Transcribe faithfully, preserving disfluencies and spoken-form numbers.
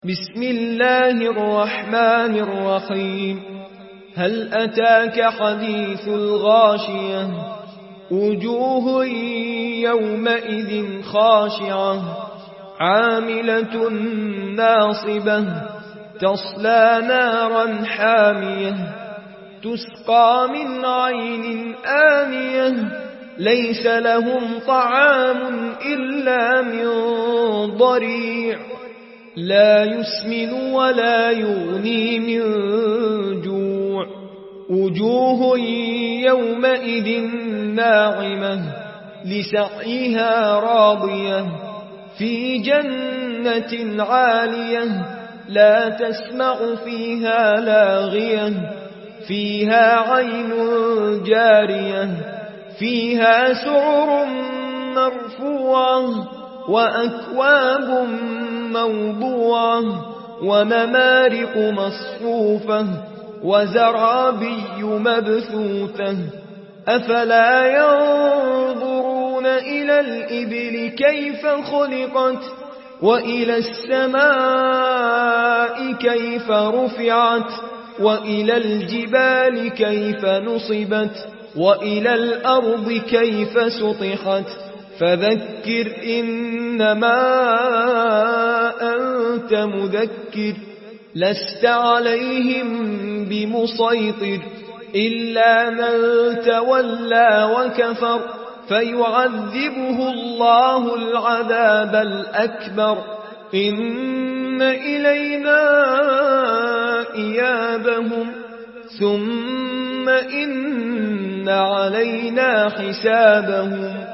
بسم الله الرحمن الرحيم هل أتاك حديث الغاشية وجوه يومئذ خاشعة عاملة ناصبة تصلى نارا حامية تسقى من عين آنية ليس لهم طعام إلا من ضريع لا يسمن ولا يغني من جوع وجوه يومئذ ناعمة لسعيها راضية في جنة عالية لا تسمع فيها لاغية فيها عين جارية فيها سعر مرفوعة وأكواب موضوعة ونمارق مصفوفة وزرابي مبثوثة أفلا ينظرون إلى الإبل كيف خلقت وإلى السماء كيف رفعت وإلى الجبال كيف نصبت وإلى الأرض كيف سطحت فذكر إنما أنت مذكر لست عليهم بمسيطر إلا من تولى وكفر فيعذبه الله العذاب الأكبر إن إلينا إيابهم ثم إن علينا حسابهم